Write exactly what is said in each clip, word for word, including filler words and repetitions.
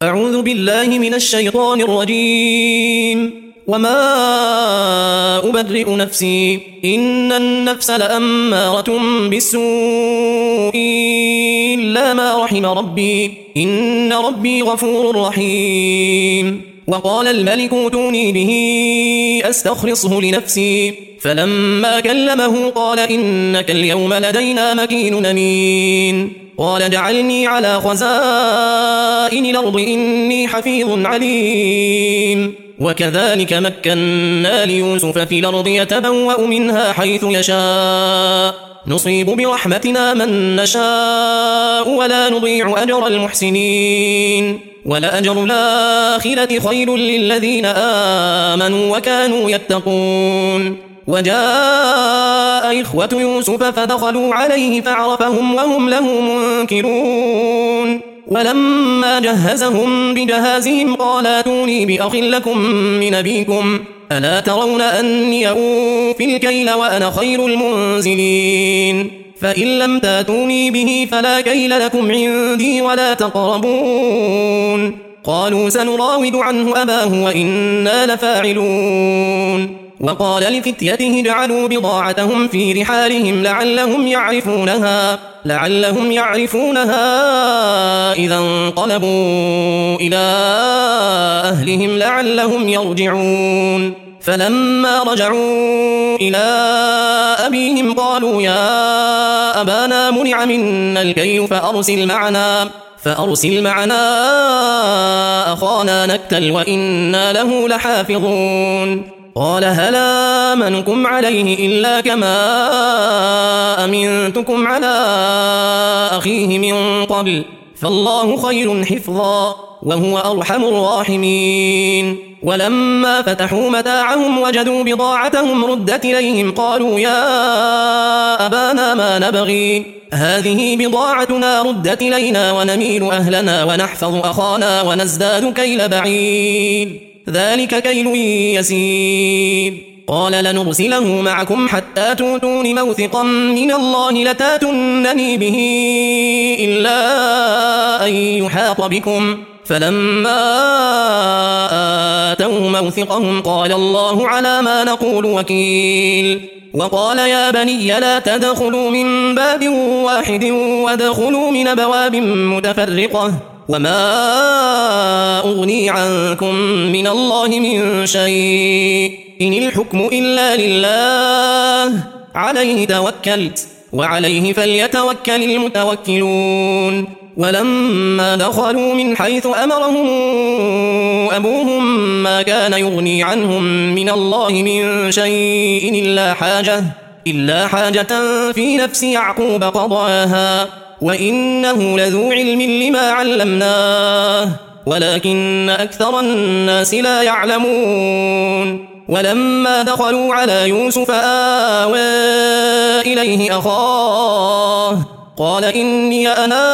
أعوذ بالله من الشيطان الرجيم. وما أبرئ نفسي إن النفس لأمارة بالسوء إلا ما رحم ربي إن ربي غفور رحيم. وقال الملك ائتوني به أستخلصه لنفسي فلما كلمه قال إنك اليوم لدينا مكين أمين. قال اجعلني على خزائن الأرض إني حفيظ عليم. وكذلك مكنا ليوسف في الأرض يتبوأ منها حيث يشاء نصيب برحمتنا من نشاء ولا نضيع أجر المحسنين ولأجر الآخرة خير للذين آمنوا وكانوا يتقون. وجاء إخوة يوسف فدخلوا عليه فعرفهم وهم له منكرون. ولما جهزهم بجهازهم قال ائتوني بأخ لكم من أبيكم ألا ترون أني أوفي الكيل وأنا خير المنزلين فإن لم تاتوني به فلا كيل لكم عندي ولا تقربون. قالوا سنراود عنه أباه وإنا لفاعلون. وقال لفتيته اجعلوا بضاعتهم في رحالهم لعلهم يعرفونها لعلهم يعرفونها إذا انقلبوا إلى أهلهم لعلهم يرجعون. فلما رجعوا إلى أبيهم قالوا يا أبانا منع منا الكيل فأرسل معنا فأرسل معنا أخانا نكتل وإنا له لحافظون. قال هل آمنكم عليه إلا كما أمنتكم على أخيه من قبل فالله خير حفظا وهو أرحم الراحمين. ولما فتحوا متاعهم وجدوا بضاعتهم ردت إليهم قالوا يا أبانا ما نبغي هذه بضاعتنا ردت إلينا ونميل أهلنا ونحفظ أخانا ونزداد كيل بعيد ذلك كيل يسير. قال لنرسله معكم حتى تؤتون موثقا من الله لتاتونني به إلا أن يحاط بكم فلما آتوا موثقهم قال الله على ما نقول وكيل. وقال يا بني لا تدخلوا من باب واحد وادخلوا من أبواب متفرقة وما أغني عنكم من الله من شيء إن الحكم إلا لله عليه توكلت وعليه فليتوكل المتوكلون. ولما دخلوا من حيث أمرهم أبوهم ما كان يغني عنهم من الله من شيء إلا حاجة, إلا حاجة في نفس يعقوب قضاها وإنه لذو علم لما علمناه ولكن أكثر الناس لا يعلمون. ولما دخلوا على يوسف آوى إليه أخاه قال إني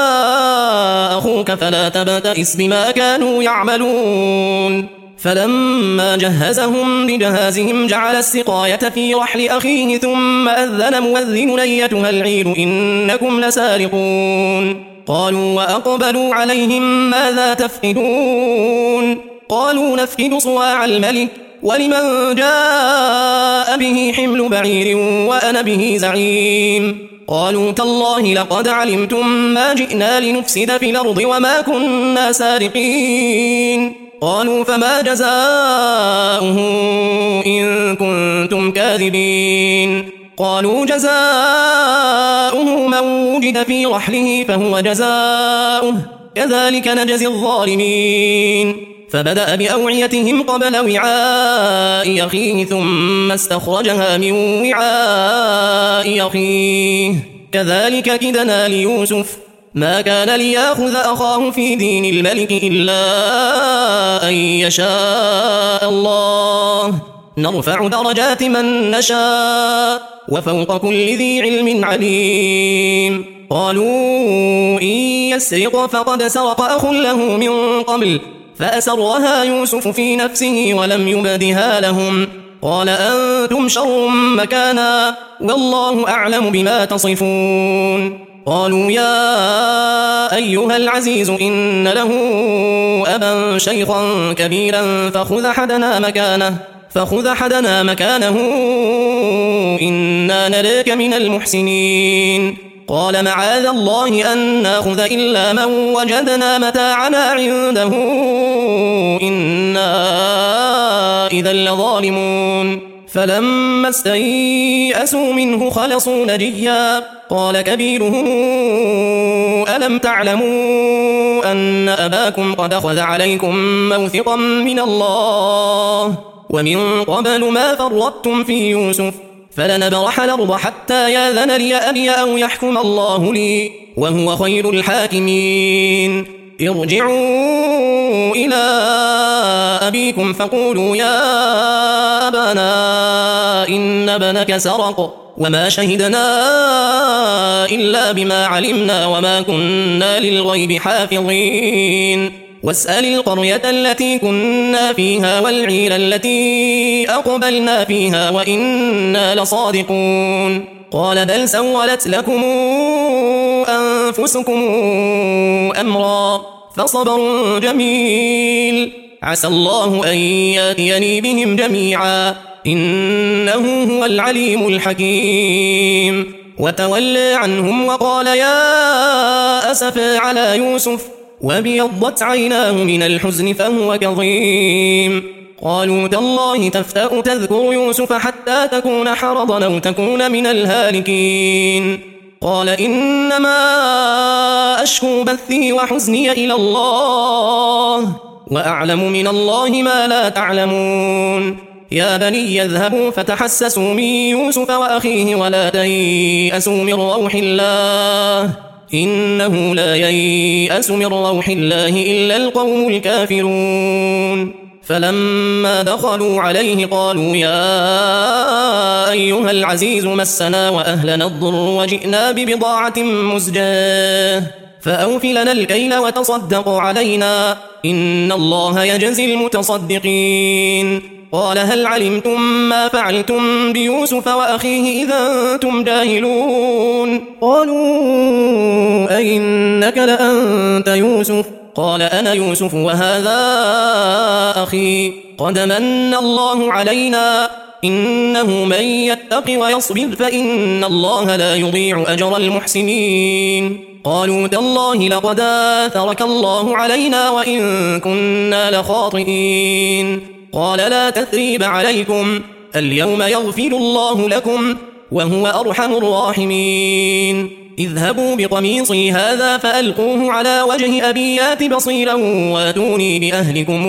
أنا أخوك فلا تبتئس بما كانوا يعملون. فلما جهزهم بجهازهم جعل السقاية في رحل أخيه ثم أذن مؤذن أيتها العير إنكم لسارقون. قالوا وأقبلوا عليهم ماذا تفقدون قالوا نفقد صواع الملك ولمن جاء به حمل بعير وأنا به زعيم. قالوا تالله لقد علمتم ما جئنا لنفسد في الأرض وما كنا سارقين. قالوا فما جزاؤه إن كنتم كاذبين. قالوا جزاؤه من وجد في رحله فهو جزاؤه كذلك نجزي الظالمين. فبدأ بأوعيتهم قبل وعاء أخيه ثم استخرجها من وعاء أخيه كذلك كدنا ليوسف ما كان ليأخذ أخاه في دين الملك إلا أن يشاء الله نرفع درجات من نشاء وفوق كل ذي علم عليم. قالوا إن يسرق فقد سرق أخ له من قبل فأسرها يوسف في نفسه ولم يبدها لهم قال أنتم شر مكانا والله أعلم بما تصفون. قالوا يا أيها العزيز إن له أبا شيخا كبيرا فخذ أحدنا مكانه فخذ أحدنا مكانه إنا نراك من المحسنين قال معاذ الله أن ناخذ إلا من وجدنا متاعنا عنده إنا إذا لظالمون فلما استيئسوا منه خلصوا نجيا قال كبيرهم ألم تعلموا أن أباكم قد أخذ عليكم موثقا من الله ومن قبل ما فرطتم في يوسف فلنبرح الأرض حتى ياذن لي أبي أو يحكم الله لي وهو خير الحاكمين ارجعوا إلى أبيكم فقولوا يا أبانا إن ابنك سرق وما شهدنا إلا بما علمنا وما كنا للغيب حافظين واسأل القرية التي كنا فيها والعير التي أقبلنا فيها وإنا لصادقون قال بل سولت لكم أنفسكم أمرا فصبر جميل عسى الله أن ياتيني بهم جميعا إنه هو العليم الحكيم وتولى عنهم وقال يا أسفا على يوسف وابيضت عيناه من الحزن فهو كظيم قالوا تالله تفتأ تذكر يوسف حتى تكون حرضا أو تكون من الهالكين قال إنما أشكو بثي وحزني إلى الله وأعلم من الله ما لا تعلمون يا بني يذهبوا فتحسسوا من يوسف وأخيه ولا تيأسوا من روح الله إنه لا ييأس من روح الله إلا القوم الكافرون فلما دخلوا عليه قالوا يا أيها العزيز مسنا وأهلنا الضر وجئنا ببضاعة مزجاة فأوف لنا الكيل وتصدق علينا إن الله يجزي المتصدقين قال هل علمتم ما فعلتم بيوسف وأخيه إذا أنتم جاهلون قالوا أئنك لأنت يوسف قال أنا يوسف وهذا أخي قد من الله علينا إنه من يتق ويصبر فإن الله لا يضيع أجر المحسنين قالوا تالله لقد آثرك الله علينا وإن كنا لخاطئين قال لا تثريب عليكم اليوم يغفر الله لكم وهو أرحم الراحمين اذهبوا بقميصي هذا فألقوه على وجه أبي يات بصيرا واتوني بأهلكم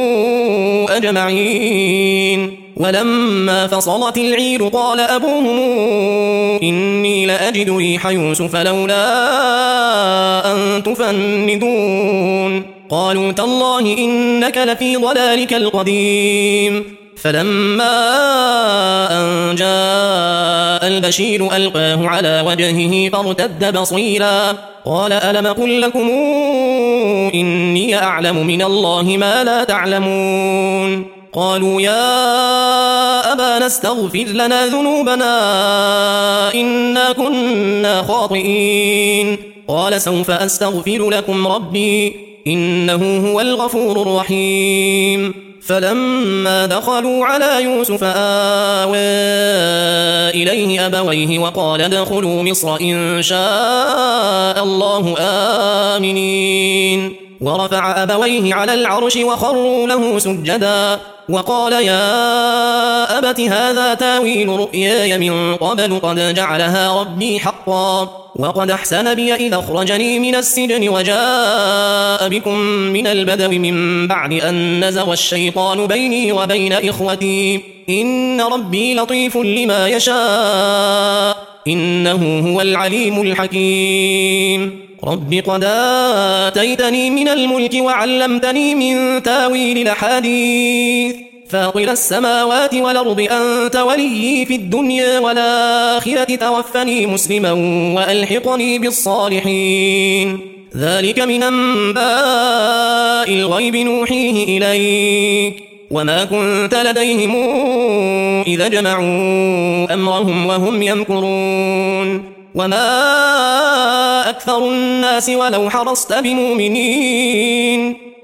أجمعين ولما فصلت العير قال أبوهم إني لأجد ريح يوسف لولا أن تفندون قالوا تالله إنك لفي ضلالك القديم فلما أن جاء البشير ألقاه على وجهه فارتد بصيرا قال ألم قل لكم إني أعلم من الله ما لا تعلمون قالوا يا أبانا استغفر لنا ذنوبنا إنا كنا خاطئين قال سوف أستغفر لكم ربي إنه هو الغفور الرحيم فلما دخلوا على يوسف آوى إليه أبويه وقال ادخلوا مصر إن شاء الله آمنين ورفع أبويه على العرش وخروا له سجدا وقال يا أبت هذا تاويل رؤياي من قبل قد جعلها ربي حقا وقد أحسن بي إذا أخرجني من السجن وجاء بكم من البدو من بعد أن نزغ الشيطان بيني وبين إخوتي إن ربي لطيف لما يشاء إنه هو العليم الحكيم رب قد آتيتني من الملك وعلمتني من تاويل الأحاديث فاطر السماوات والأرض أنت وليي في الدنيا والآخرة توفني مسلما وألحقني بالصالحين ذلك من أنباء الغيب نوحيه إليك وما كنت لديهم إذا جمعوا أمرهم وهم يمكرون وما أكثر الناس ولو حرصت بمؤمنين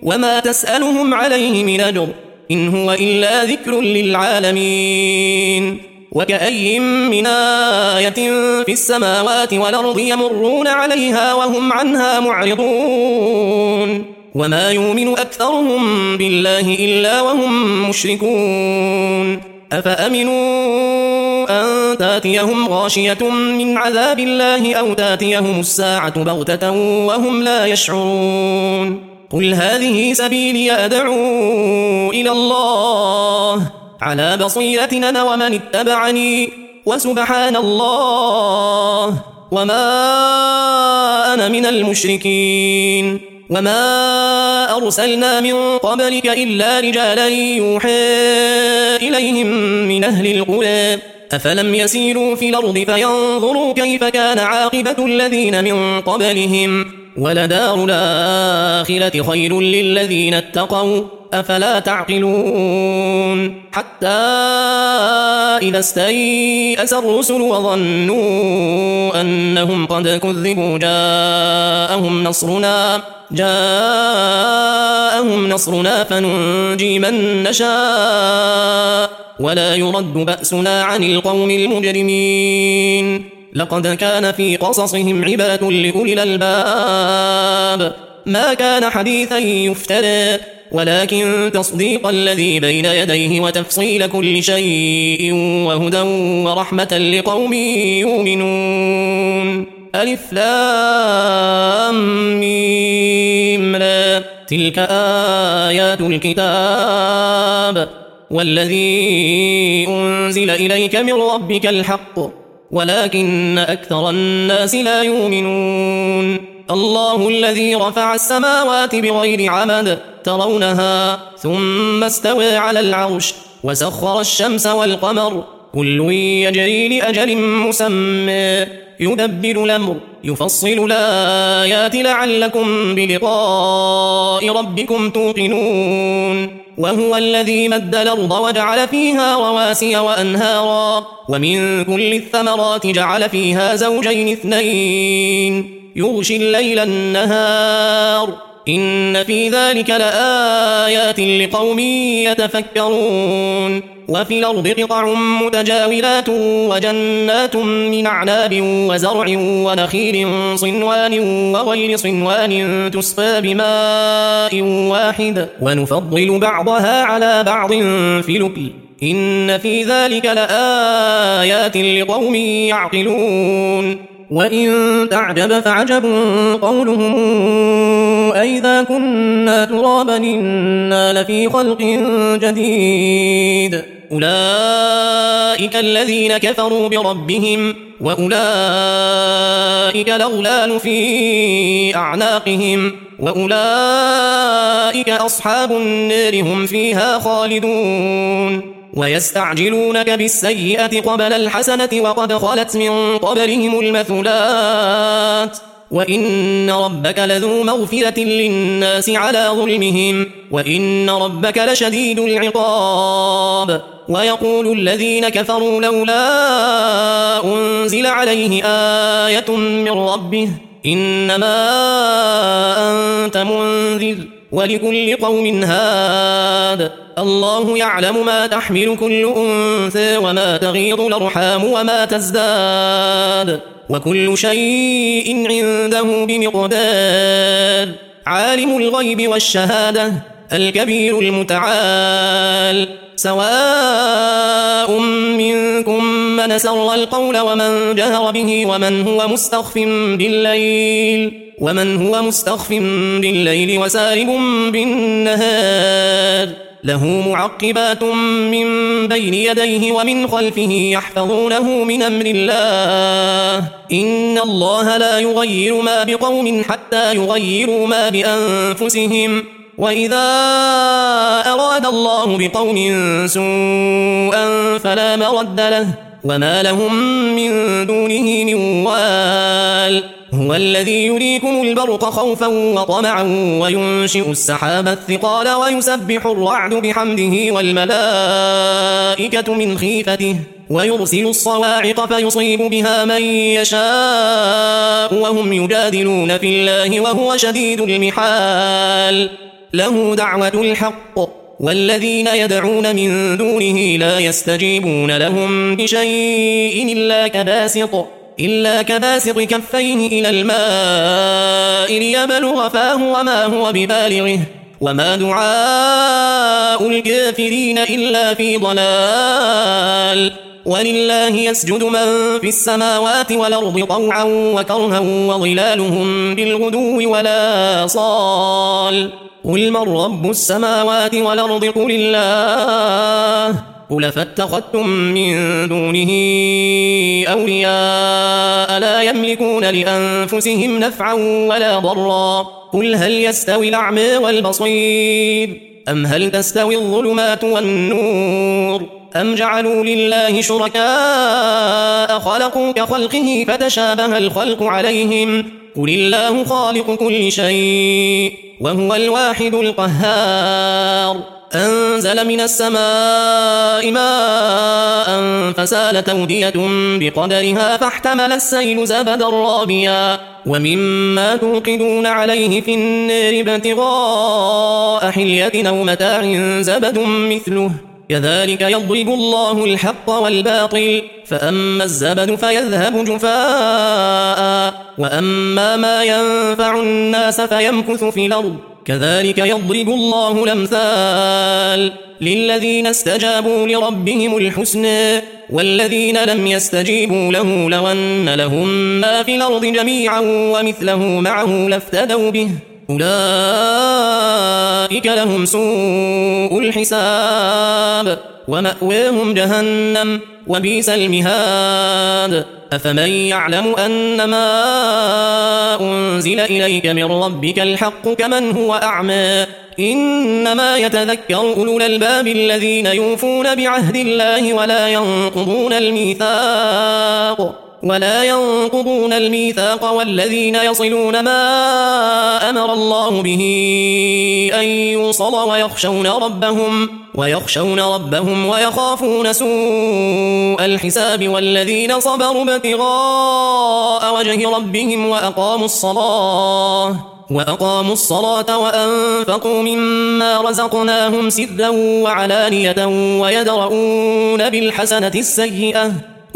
وما تسألهم عليه من أجر إن هو إلا ذكر للعالمين وكأي من آية في السماوات والأرض يمرون عليها وهم عنها معرضون وما يؤمن أكثرهم بالله إلا وهم مشركون أفأمنوا أن تاتيهم غاشية من عذاب الله أو تاتيهم الساعة بغتة وهم لا يشعرون قل هذه سبيلي أدعو إلى الله على بصيرة أنا ومن اتبعني وسبحان الله وما أنا من المشركين وما أرسلنا من قبلك إلا رجالا يوحى إليهم من أهل القرى أفلم يسيروا في الأرض فينظروا كيف كان عاقبة الذين من قبلهم ولدار الآخرة خير للذين اتقوا أفلا تعقلون حتى إذا استيأس الرسل وظنوا أنهم قد كذبوا جاءهم نصرنا جاءهم نصرنا فننجي من نشاء ولا يرد بأسنا عن القوم المجرمين لقد كان في قصصهم عبرة لأولي الألباب ما كان حديثا يفترى ولكن تصديق الذي بين يديه وتفصيل كل شيء وهدى ورحمة لقوم يؤمنون ألف لام ميم لا تلك آيات الكتاب والذي أنزل إليك من ربك الحق ولكن أكثر الناس لا يؤمنون الله الذي رفع السماوات بغير عمد ترونها ثم استوى على العرش وسخر الشمس والقمر كل يجري لأجل مسمى يدبر الأمر يفصل الآيات لعلكم بلقاء ربكم توقنون وهو الذي مد الأرض وجعل فيها رواسي وأنهارا ومن كل الثمرات جعل فيها زوجين اثنين يغشي الليل النهار إن في ذلك لآيات لقوم يتفكرون وفي الأرض قطع متجاورات وجنات من أعناب وزرع ونخيل صنوان وغير صنوان تسقى بماء واحد ونفضل بعضها على بعض في الأكل إن في ذلك لآيات لقوم يعقلون وإن تعجب فعجب قولهم أئذا كنا ترابا إنا لفي خلق جديد أولئك الذين كفروا بربهم وأولئك الأغلال في أعناقهم وأولئك أصحاب النار هم فيها خالدون ويستعجلونك بالسيئة قبل الحسنة وقد خلت من قبلهم المثلات وإن ربك لذو مغفرة للناس على ظلمهم وإن ربك لشديد العقاب ويقول الذين كفروا لولا أنزل عليه آية من ربه إنما أنت منذر ولكل قوم هاد الله يعلم ما تحمل كل أنثى وما تغيض الأرحام وما تزداد وكل شيء عنده بمقدار عالم الغيب والشهادة الكبير المتعال سواء منكم من سر القول ومن جهر به ومن هو مستخف بالليل ومن هو مستخف بالليل وسارب بالنهار له معقبات من بين يديه ومن خلفه يحفظونه من أمر الله إن الله لا يغير ما بقوم حتى يغيروا ما بأنفسهم وإذا أراد الله بقوم سوءا فلا مرد له وما لهم من دونه من وال هو الذي يريكم البرق خوفا وطمعا وينشئ السحاب الثقال ويسبح الرعد بحمده والملائكة من خيفته ويرسل الصواعق فيصيب بها من يشاء وهم يجادلون في الله وهو شديد المحال له دعوة الحق والذين يدعون من دونه لا يستجيبون لهم بشيء إلا كباسط إلا كباسط كفيه إلى الماء ليبلغ فاه وما هو ببالغه وما دعاء الكافرين إلا في ضلال ولله يسجد من في السماوات والأرض طوعا وكرها وظلالهم بالغدو ولا صال قل من رب السماوات والأرض قل الله قل فاتخذتم من دونه أولياء لا يملكون لأنفسهم نفعا ولا ضرا قل هل يستوي الأعمى والبصير أم هل تستوي الظلمات والنور أم جعلوا لله شركاء خلقوا كخلقه فتشابه الخلق عليهم قل الله خالق كل شيء وهو الواحد القهار أنزل من السماء ماء فسالت أودية بقدرها فاحتمل السيل زبدا رابيا ومما توقدون عليه في النار ابتغاء حلية أو متاع زبد مثله كذلك يضرب الله الحق والباطل فأما الزبد فيذهب جفاء وأما ما ينفع الناس فيمكث في الأرض كذلك يضرب الله الأمثال للذين استجابوا لربهم الحسنى والذين لم يستجيبوا له لو أن لهم ما في الأرض جميعا ومثله معه لافتدوا به أولئك لهم سوء الحساب ومأواهم جهنم وبئس المهاد أفمن يعلم أنما أنزل إليك من ربك الحق كمن هو أعمى إنما يتذكر أولو الألباب الذين يوفون بعهد الله ولا ينقضون الميثاق ولا ينقضون الميثاق والذين يصلون ما أمر الله به أن يوصل ويخشون ربهم ويخشون ربهم ويخافون سوء الحساب والذين صبروا ابتغاء وجه ربهم وأقاموا الصلاة وأقاموا الصلاة وأنفقوا مما رزقناهم سرا وعلانية ويدرؤون بالحسنة السيئة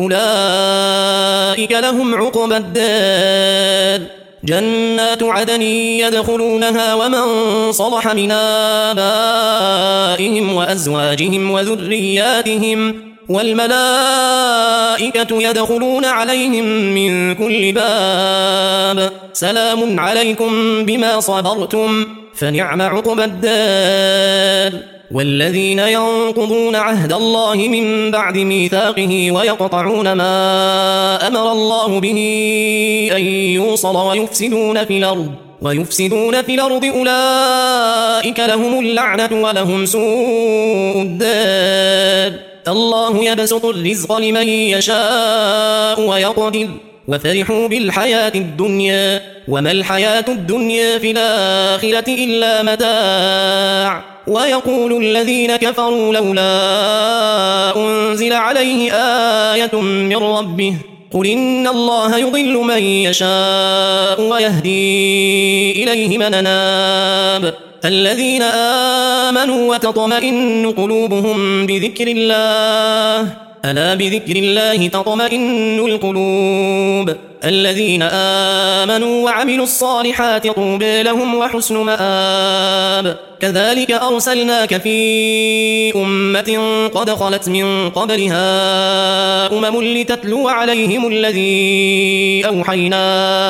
أولئك لهم عقبى الدار جنات عدن يدخلونها ومن صلح من آبائهم وأزواجهم وذرياتهم والملائكة يدخلون عليهم من كل باب سلام عليكم بما صبرتم فنعم عقبى الدار والذين ينقضون عهد الله من بعد ميثاقه ويقطعون ما أمر الله به أن يوصل ويفسدون في الأرض ويفسدون في الأرض أولئك لهم اللعنة ولهم سوء الدار الله يبسط الرزق لمن يشاء ويقدر وفرحوا بالحياة الدنيا وما الحياة الدنيا في الآخرة إلا متاع ويقول الذين كفروا لولا أنزل عليه آية من ربه قل إن الله يضل من يشاء ويهدي إليه من أناب الذين آمنوا وتطمئن قلوبهم بذكر الله ألا بذكر الله تطمئن القلوب الذين آمنوا وعملوا الصالحات طوبى لهم وحسن مآب كذلك أرسلناك في أمة قد خلت من قبلها أمم لتتلو عليهم الذي أوحينا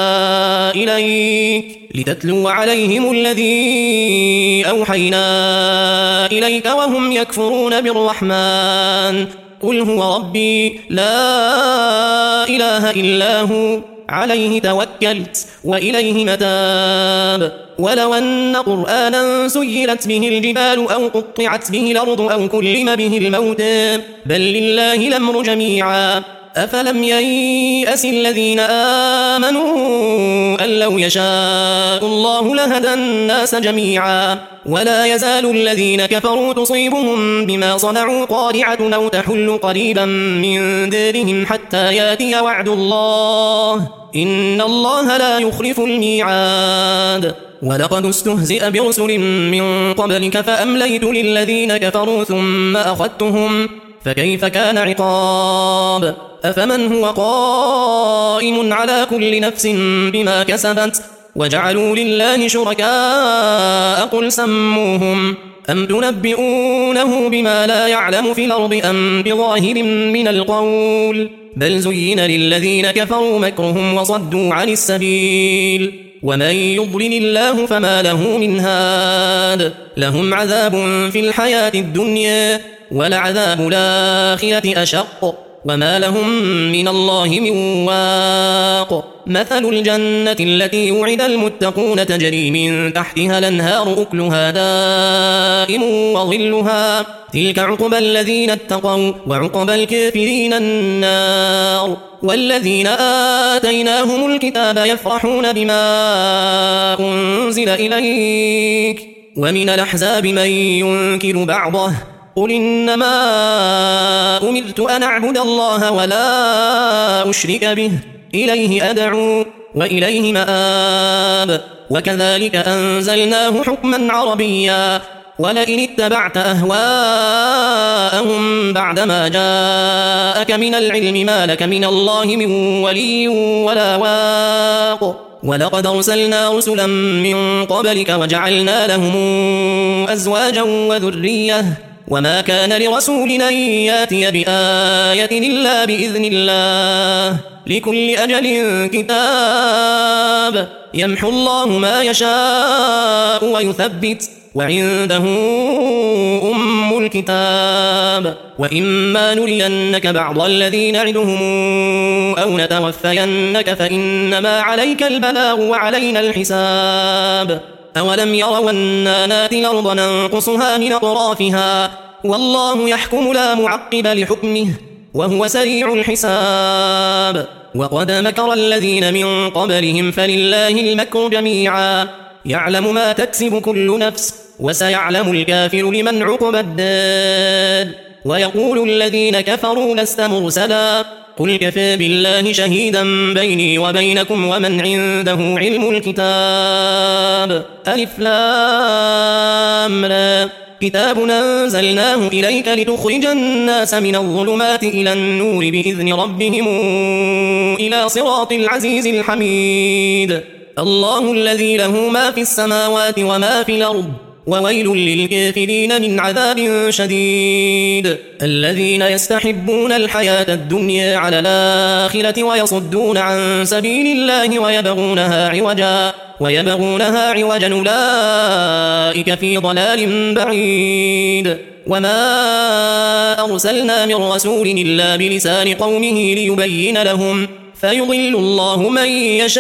إليك لتتلو عليهم الذي أوحينا إليك وهم يكفرون بالرحمن قل هو ربي لا إله إلا هو عليه توكلت وإليه متاب ولو أن قرآنا سيرت به الجبال أو قطعت به الأرض أو كلم به الموت بل لله الأمر جميعا أفلم ييأس الذين آمنوا أن لو يشاء الله لهدى الناس جميعا ولا يزال الذين كفروا تصيبهم بما صنعوا قارعة أو تحل قريبا من دارهم حتى ياتي وعد الله إن الله لا يخلف الميعاد ولقد استهزئ برسل من قبلك فأمليت للذين كفروا ثم أخذتهم فكيف كان عقاب أفمن هو قائم على كل نفس بما كسبت وجعلوا لله شركاء قل سموهم أم تنبئونه بما لا يعلم في الأرض أم بظاهر من القول بل زين للذين كفروا مكرهم وصدوا عن السبيل ومن يضلل الله فما له من هاد لهم عذاب في الحياة الدنيا ولعذاب الآخرة أشق وما لهم من الله من واق مثل الجنة التي وعد المتقون تجري من تحتها الأنهار أكلها دائم وظلها تلك عقبى الذين اتقوا وعقبى الكافرين النار والذين آتيناهم الكتاب يفرحون بما أنزل إليك ومن الأحزاب من ينكر بعضه قل إنما أمرت أن أعبد الله ولا أشرك به إليه أدعو وإليه مآب وكذلك أنزلناه حكما عربيا ولئن اتبعت أهواءهم بعدما جاءك من العلم ما لك من الله من ولي ولا واق ولقد أرسلنا رسلا من قبلك وجعلنا لهم أزواجا وذرية وما كان لرسول أن ياتي بآية إلا بإذن الله لكل أجل كتاب يمحو الله ما يشاء ويثبت وعنده أم الكتاب وإما نرينك بعض الذي نعدهم أو نتوفينك فإنما عليك البلاغ وعلينا الحساب أولم يروا أنا ناتي الأرض ننقصها من أطرافها والله يحكم لا معقب لحكمه وهو سريع الحساب وقد مكر الذين من قبلهم فلله المكر جميعا يعلم ما تكسب كل نفس وسيعلم الكافر لمن عقبى الدار ويقول الذين كفروا لست مرسلا قل كفى بالله شهيدا بيني وبينكم ومن عنده علم الكتاب ألف لام را كتاب أنزلناه إليك لتخرج الناس من الظلمات إلى النور بإذن ربهم إلى صراط العزيز الحميد الله الذي له ما في السماوات وما في الأرض وويل للكافرين من عذاب شديد الذين يستحبون الحياة الدنيا على الآخرة ويصدون عن سبيل الله ويبغونها عوجا ويبغونها عوجا أولئك في ضلال بعيد وما أرسلنا من رسول إلا بلسان قومه ليبين لهم فيضل الله من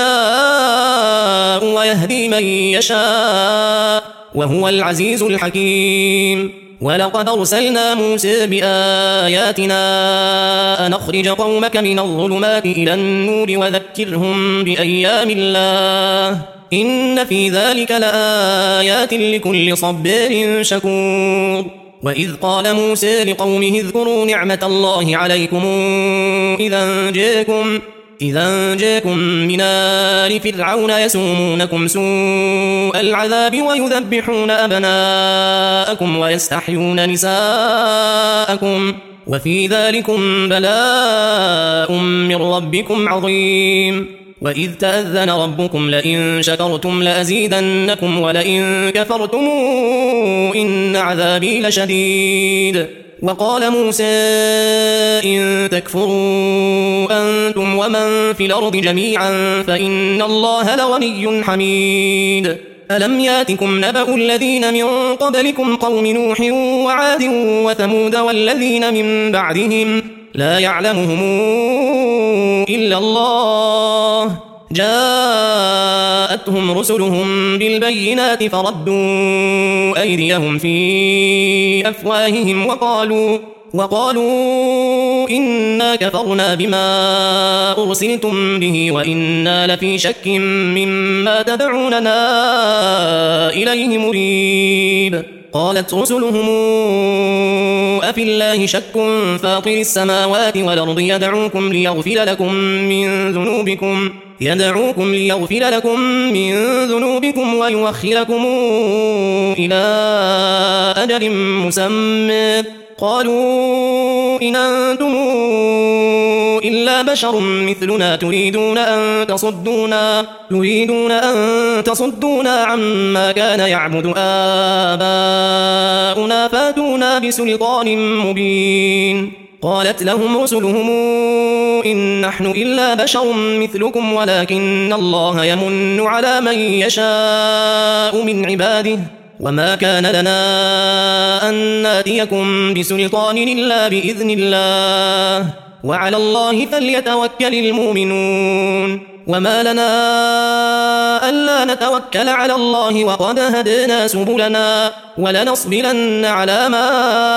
يشاء ويهدي من يشاء وهو العزيز الحكيم ولقد أرسلنا موسى بآياتنا أن أخرج قومك من الظلمات إلى النور وذكرهم بأيام الله إن في ذلك لآيات لكل صبار شكور وإذ قال موسى لقومه اذكروا نعمة الله عليكم إذا جاءكم إذا جاءكم من آل فرعون يسومونكم سوء العذاب ويذبحون أبناءكم ويستحيون نساءكم وفي ذلكم بلاء من ربكم عظيم وإذ تأذن ربكم لئن شكرتم لأزيدنكم ولئن كفرتم إن عذابي لشديد وقال موسى إن تكفروا أنتم ومن في الأرض جميعا فإن الله لغني حميد ألم ياتكم نبأ الذين من قبلكم قوم نوح وعاد وثمود والذين من بعدهم لا يعلمهم إلا الله جاءتهم رسلهم بالبينات فردوا أيديهم في أفواههم وقالوا وقالوا إنا كفرنا بما أرسلتم به وإنا لفي شك مما تدعوننا إليه مريب قالت رسلهم أفي الله شك فاطر السماوات والأرض يدعوكم ليغفر لكم من ذنوبكم يدعوكم ليغفر لكم من ذنوبكم ويؤخركم إلى أجل مسمى قالوا إن أنتم إلا بشر مثلنا تريدون أن تصدونا تريدون أن تصدونا عما كان يعبد آباؤنا فاتونا بسلطان مبين قالت لهم رسلهم إن نحن إلا بشر مثلكم ولكن الله يمن على من يشاء من عباده وما كان لنا أن ناتيكم بسلطان إلا بإذن الله وعلى الله فليتوكل المؤمنون وما لنا ألا نتوكل على الله وقد هدينا سبلنا ولنصبرن على ما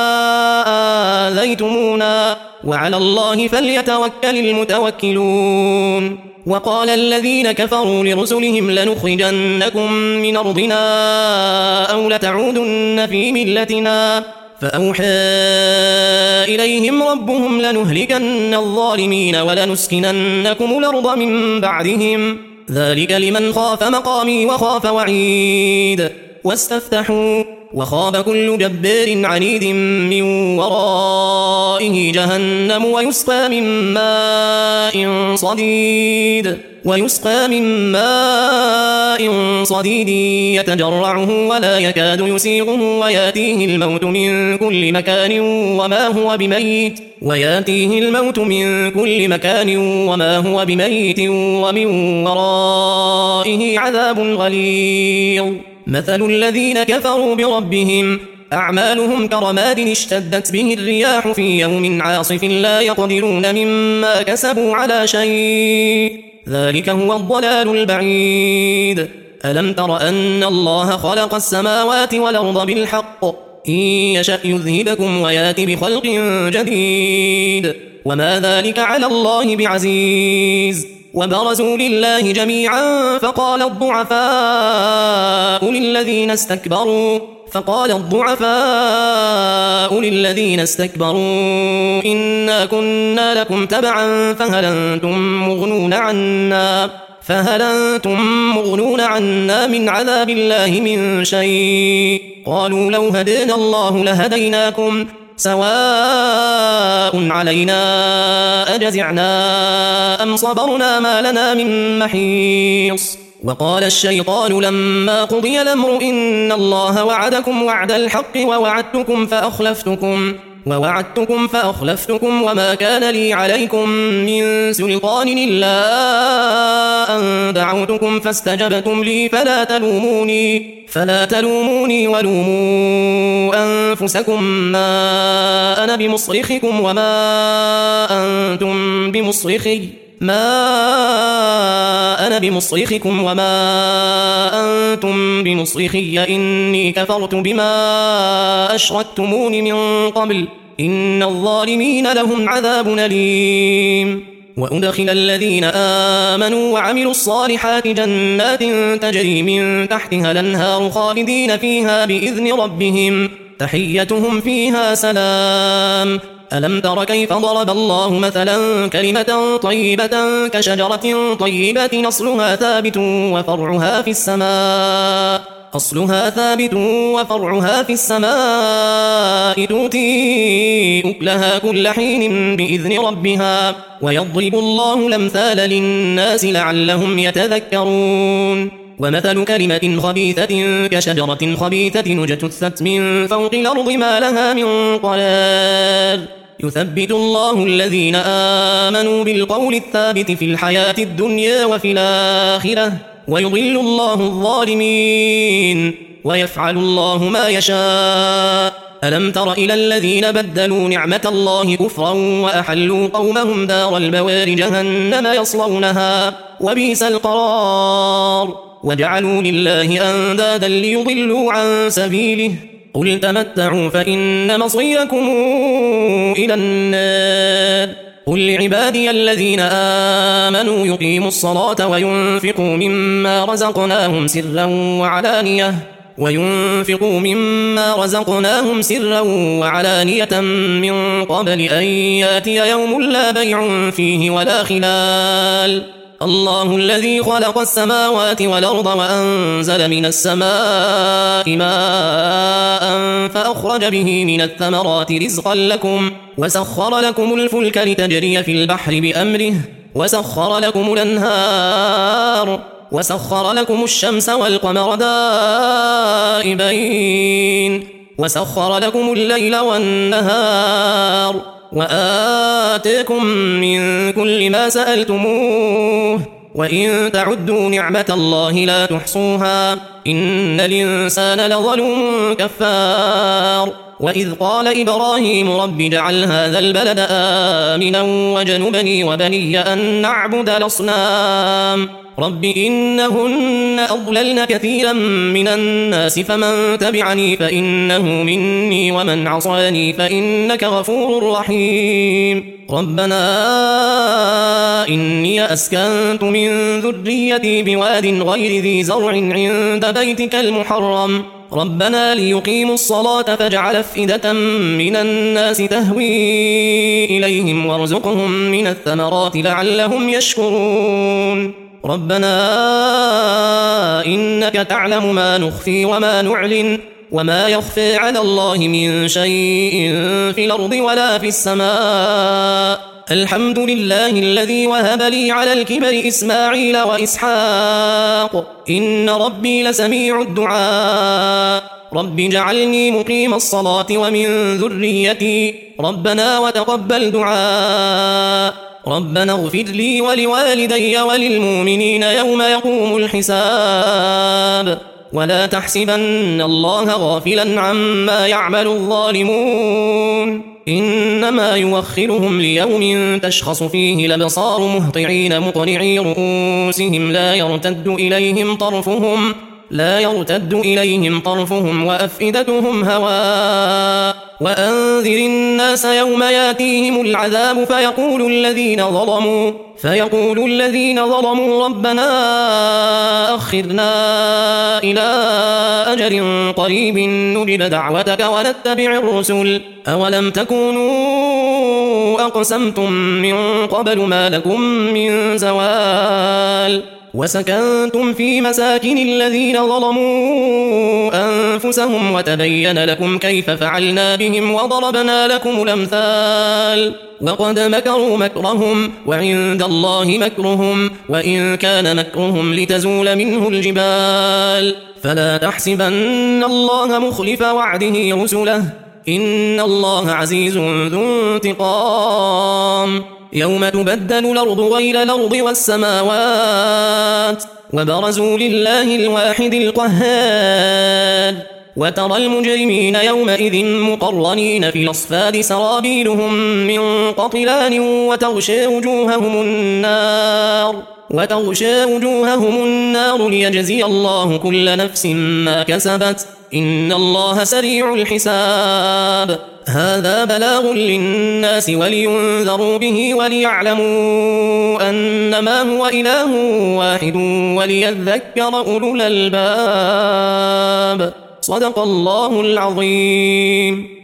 آذيتمونا وعلى الله فليتوكل المتوكلون وقال الذين كفروا لرسلهم لنخرجنكم من أرضنا أو لتعودن في ملتنا فأوحى إليهم ربهم لنهلكن الظالمين ولنسكننكم الأرض من بعدهم ذلك لمن خاف مقامي وخاف وعيد واستفتحوا وخاب كل جبار عنيد من ورائه جهنم ويسقى من ماء صديد ويسقى من ماء صديد يتجرعه ولا يكاد يسيغه وياتيه الموت من كل مكان وما هو بميت وياتيه الموت من كل مكان وما هو بميت ومن ورائه عذاب غليظ مثل الذين كفروا بربهم أعمالهم كرماد اشتدت به الرياح في يوم عاصف لا يقدرون مما كسبوا على شيء ذلك هو الضلال البعيد ألم تر أن الله خلق السماوات والأرض بالحق إن يشأ يذهبكم ويات بخلق جديد وما ذلك على الله بعزيز وبرزوا لله جميعا فقال الضعفاء للذين استكبروا فقال الضعفاء للذين استكبروا إنا كنا لكم تبعا فهل أنتم مغنون عنا فهل أنتم مغنون عنا من عذاب الله من شيء قالوا لو هدينا الله لهديناكم سواء علينا أجزعنا أم صبرنا ما لنا من محيص وقال الشيطان لما قضي الأمر إن الله وعدكم وعد الحق ووعدتكم فأخلفتكم ووعدتكم فأخلفتكم وما كان لي عليكم من سلطان إلا أن دعوتكم فاستجبتم لي فلا تلوموني فلا تلوموني ولوموا أنفسكم ما أنا بمصرخكم وما أنتم بمصرخي ما أنا بمصرخكم وما أنتم بمصرخي إني كفرت بما أشركتمون من قبل إن الظالمين لهم عذاب أليم وأدخل الذين آمنوا وعملوا الصالحات جنات تجري من تحتها الأنهار خالدين فيها بإذن ربهم تحيتهم فيها سلام ألم تر كيف ضرب الله مثلا كلمة طيبة كشجرة طيبة أصلها ثابت وفرعها في السماء أصلها ثابت وفرعها في السماء تؤتي أكلها كل حين بإذن ربها ويضرب الله الأمثال للناس لعلهم يتذكرون ومثل كلمة خبيثة كشجرة خبيثة اجتثت من فوق الأرض ما لها من قرار يثبت الله الذين آمنوا بالقول الثابت في الحياة الدنيا وفي الآخرة ويضل الله الظالمين ويفعل الله ما يشاء ألم تر إلى الذين بدلوا نعمة الله كفرا وأحلوا قومهم دار البوار جهنم يصلونها وبئس القرار وجعلوا لله أندادا ليضلوا عن سبيله قل تمتعوا فإن مصيركم إلى النار قل لعبادي الذين آمنوا يقيموا الصلاة وينفقوا مما رزقناهم سرا وعلانية وينفقوا مما رزقناهم سرا وعلانية من قبل أن ياتي يوم لا بيع فيه ولا خلال. الله الذي خلق السماوات والأرض وأنزل من السماء ماء فأخرج به من الثمرات رزقا لكم وسخر لكم الفلك لتجري في البحر بأمره وسخر لكم الأنهار وسخر لكم الشمس والقمر دائبين وسخر لكم الليل والنهار وآتاكم من كل ما سألتموه وإن تعدوا نعمة الله لا تحصوها إن الإنسان لظلوم كفار. وإذ قال إبراهيم رب اجعل هذا البلد آمنا وجنبني وبني أن نعبد الأصنام رب إنهن أضللن كثيرا من الناس فمن تبعني فإنه مني ومن عصاني فإنك غفور رحيم. ربنا إني أسكنت من ذريتي بواد غير ذي زرع عند بيتك المحرم ربنا ليقيموا الصلاة فاجعل أفئدة من الناس تهوي إليهم وارزقهم من الثمرات لعلهم يشكرون. ربنا إنك تعلم ما نخفي وما نعلن وما يخفى على الله من شيء في الأرض ولا في السماء الحمد لله الذي وهب لي على الكبر إسماعيل وإسحاق إن ربي لسميع الدعاء رب اجعلني مقيم الصلاة ومن ذريتي ربنا وتقبل دعاء ربنا اغفر لي ولوالدي وللمؤمنين يوم يقوم الحساب ولا تحسبن الله غافلا عما يعمل الظالمون إنما يوخرهم ليوم تشخص فيه الأبصار مهطعين مقنعي رؤوسهم لا يرتد إليهم طرفهم لا يرتد إليهم طرفهم وأفئدتهم هواء وأنذر الناس يوم ياتيهم العذاب فيقول الذين ظلموا فيقول الذين ظلموا ربنا أخرنا إلى أجل قريب نجب دعوتك ونتبع الرسل أولم تكونوا أقسمتم من قبل ما لكم من زوال وسكنتم في مساكن الذين ظلموا أنفسهم وتبين لكم كيف فعلنا بهم وضربنا لكم الأمثال وقد مكروا مكرهم وعند الله مكرهم وإن كان مكرهم لتزول منه الجبال فلا تحسبن الله مخلف وعده رسله إن الله عزيز ذو انتقام يوم تبدل الأرض غير الأرض والسماوات وبرزوا لله الواحد القهار وترى المجرمين يومئذ مقرنين في الأصفاد سرابيلهم من قطلان وتغشى وجوههم النار وتغشى وجوههم النار ليجزي الله كل نفس ما كسبت إن الله سريع الحساب هذا بلاغ للناس ولينذروا به وليعلموا أنما هو إله واحد وليذكر أولو الألباب صدق الله العظيم.